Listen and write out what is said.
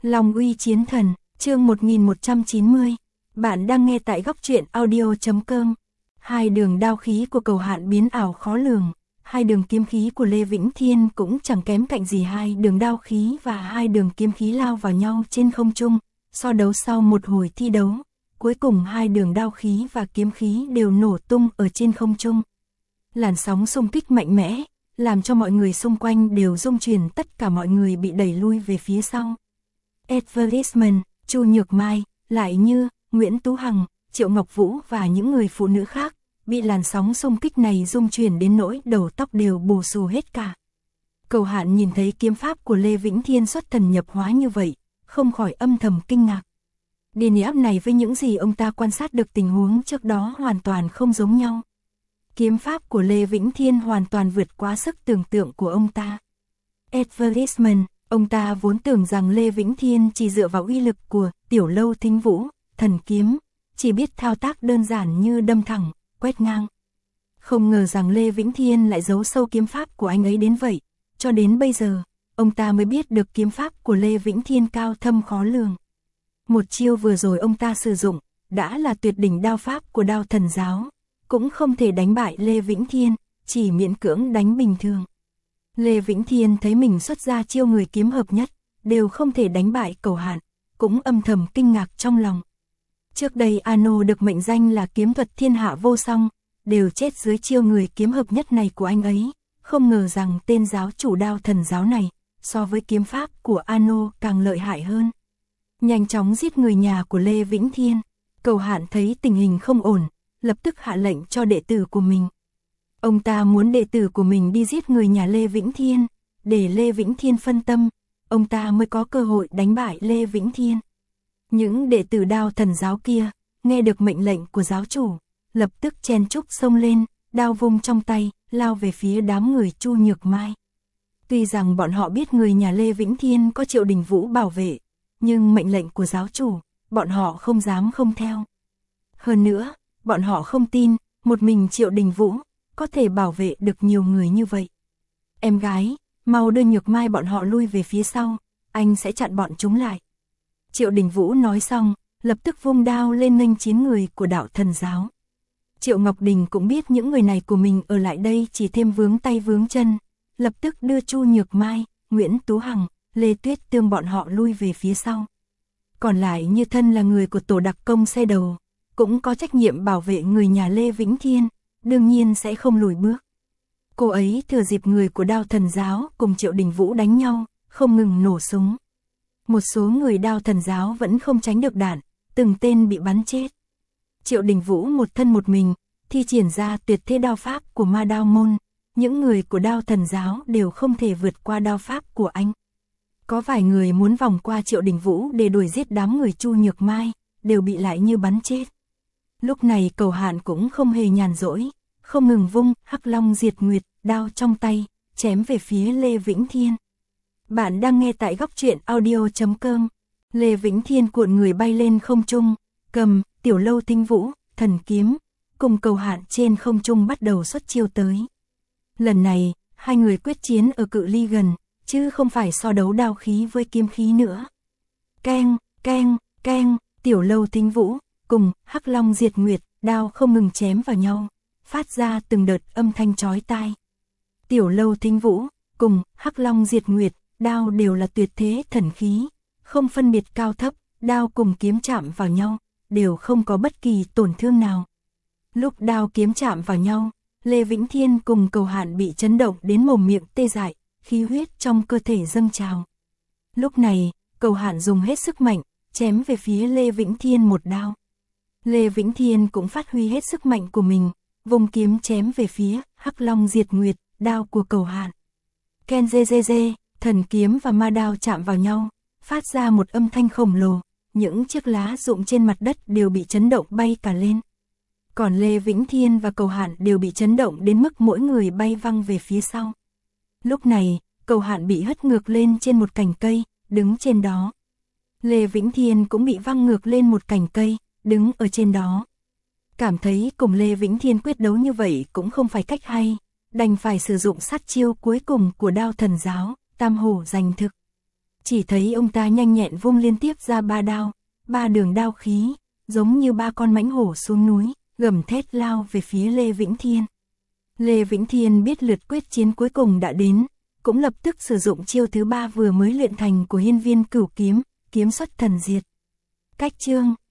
Long uy chiến thần, chương 1190. Bạn đang nghe tại góc truyện audio.com. Hai đường đao khí của Cầu Hạn biến ảo khó lường, hai đường kiếm khí của Lê Vĩnh Thiên cũng chẳng kém cạnh gì hai đường đao khí và hai đường kiếm khí lao vào nhau trên không trung. So đấu sau một hồi thi đấu, cuối cùng hai đường đao khí và kiếm khí đều nổ tung ở trên không trung. Làn sóng xung kích mạnh mẽ, làm cho mọi người xung quanh đều rung chuyển, tất cả mọi người bị đẩy lui về phía sau. Advertisement, Chu Nhược Mai, Lại Như, Nguyễn Tú Hằng, Triệu Ngọc Vũ và những người phụ nữ khác, bị làn sóng xung kích này rung chuyển đến nỗi đầu tóc đều bù xù hết cả. Cầu Hạn nhìn thấy kiếm pháp của Lê Vĩnh Thiên xuất thần nhập hóa như vậy, không khỏi âm thầm kinh ngạc. Điền áp này với những gì ông ta quan sát được tình huống trước đó hoàn toàn không giống nhau. Kiếm pháp của Lê Vĩnh Thiên hoàn toàn vượt quá sức tưởng tượng của ông ta. Advertisement, ông ta vốn tưởng rằng Lê Vĩnh Thiên chỉ dựa vào uy lực của Tiểu Lâu Thính Vũ, thần kiếm, chỉ biết thao tác đơn giản như đâm thẳng, quét ngang. Không ngờ rằng Lê Vĩnh Thiên lại giấu sâu kiếm pháp của anh ấy đến vậy, cho đến bây giờ, ông ta mới biết được kiếm pháp của Lê Vĩnh Thiên cao thâm khó lường. Một chiêu vừa rồi ông ta sử dụng, đã là tuyệt đỉnh đao pháp của Đao Thần Giáo, cũng không thể đánh bại Lê Vĩnh Thiên, chỉ miễn cưỡng đánh bình thường. Lê Vĩnh Thiên thấy mình xuất ra chiêu người kiếm hợp nhất, đều không thể đánh bại Cầu Hạn, cũng âm thầm kinh ngạc trong lòng. Trước đây Ano được mệnh danh là kiếm thuật thiên hạ vô song, đều chết dưới chiêu người kiếm hợp nhất này của anh ấy, không ngờ rằng tên giáo chủ Đao Thần Giáo này, so với kiếm pháp của Ano càng lợi hại hơn. Nhanh chóng giết người nhà của Lê Vĩnh Thiên, Cầu Hạn thấy tình hình không ổn, lập tức hạ lệnh cho đệ tử của mình. Ông ta muốn đệ tử của mình đi giết người nhà Lê Vĩnh Thiên, để Lê Vĩnh Thiên phân tâm, ông ta mới có cơ hội đánh bại Lê Vĩnh Thiên. Những đệ tử Đao Thần Giáo kia, nghe được mệnh lệnh của giáo chủ, lập tức chen chúc xông lên, đao vung trong tay, lao về phía đám người Chu Nhược Mai. Tuy rằng bọn họ biết người nhà Lê Vĩnh Thiên có Triệu Đình Vũ bảo vệ, nhưng mệnh lệnh của giáo chủ, bọn họ không dám không theo. Hơn nữa, bọn họ không tin, một mình Triệu Đình Vũ có thể bảo vệ được nhiều người như vậy. Em gái, mau đưa Nhược Mai bọn họ lui về phía sau, anh sẽ chặn bọn chúng lại. Triệu Đình Vũ nói xong, lập tức vung đao lên nghênh chiến người của Đạo Thần Giáo. Triệu Ngọc Đình cũng biết những người này của mình ở lại đây chỉ thêm vướng tay vướng chân, lập tức đưa Chu Nhược Mai, Nguyễn Tú Hằng, Lê Tuyết Tương bọn họ lui về phía sau. Còn lại Như thân là người của tổ đặc công xe đầu, cũng có trách nhiệm bảo vệ người nhà Lê Vĩnh Thiên, đương nhiên sẽ không lùi bước. Cô ấy thừa dịp người của Đao Thần Giáo cùng Triệu Đình Vũ đánh nhau, không ngừng nổ súng. Một số người Đao Thần Giáo vẫn không tránh được đạn, từng tên bị bắn chết. Triệu Đình Vũ một thân một mình, thi triển ra tuyệt thế đao pháp của Ma Đao Môn, những người của Đao Thần Giáo đều không thể vượt qua đao pháp của anh. Có vài người muốn vòng qua Triệu Đình Vũ để đuổi giết đám người Chu Nhược Mai, đều bị Lại Như bắn chết. Lúc này Cầu Hạn cũng không hề nhàn rỗi, không ngừng vung Hắc Long Diệt Nguyệt, đao trong tay, chém về phía Lê Vĩnh Thiên. Bạn đang nghe tại góc truyện audio.com. Lê Vĩnh Thiên cuộn người bay lên không trung, cầm Tiểu Lâu Thính Vũ, thần kiếm, cùng Cầu Hạn trên không trung bắt đầu xuất chiêu tới. Lần này, hai người quyết chiến ở cự ly gần, chứ không phải so đấu đao khí với kiếm khí nữa. Keng, keng, keng, Tiểu Lâu Thính Vũ cùng Hắc Long Diệt Nguyệt, đao không ngừng chém vào nhau, phát ra từng đợt âm thanh chói tai. Tiểu Lâu Thính Vũ cùng Hắc Long Diệt Nguyệt, đao đều là tuyệt thế thần khí, không phân biệt cao thấp, đao cùng kiếm chạm vào nhau, đều không có bất kỳ tổn thương nào. Lúc đao kiếm chạm vào nhau, Lê Vĩnh Thiên cùng Cầu Hạn bị chấn động đến mồm miệng tê dại, khí huyết trong cơ thể dâng trào. Lúc này, Cầu Hạn dùng hết sức mạnh, chém về phía Lê Vĩnh Thiên một đao. Lê Vĩnh Thiên cũng phát huy hết sức mạnh của mình, vùng kiếm chém về phía Hắc Long Diệt Nguyệt, đao của Cầu Hạn. Ken dê dê dê, thần kiếm và ma đao chạm vào nhau, phát ra một âm thanh khổng lồ, những chiếc lá rụng trên mặt đất đều bị chấn động bay cả lên. Còn Lê Vĩnh Thiên và Cầu Hạn đều bị chấn động đến mức mỗi người bay văng về phía sau. Lúc này, Cầu Hạn bị hất ngược lên trên một cành cây, đứng trên đó. Lê Vĩnh Thiên cũng bị văng ngược lên một cành cây, đứng ở trên đó. Cảm thấy cùng Lê Vĩnh Thiên quyết đấu như vậy cũng không phải cách hay, đành phải sử dụng sát chiêu cuối cùng của Đao Thần Giáo, Tam Hổ Giành Thực. Chỉ thấy ông ta nhanh nhẹn vung liên tiếp ra 3 đao, 3 đường đao khí, giống như 3 con mãnh hổ xuống núi, gầm thét lao về phía Lê Vĩnh Thiên. Lê Vĩnh Thiên biết lượt quyết chiến cuối cùng đã đến, cũng lập tức sử dụng chiêu thứ 3 vừa mới luyện thành của Hiên Viên Cửu kiếm, kiếm xuất thần diệt. Cách chương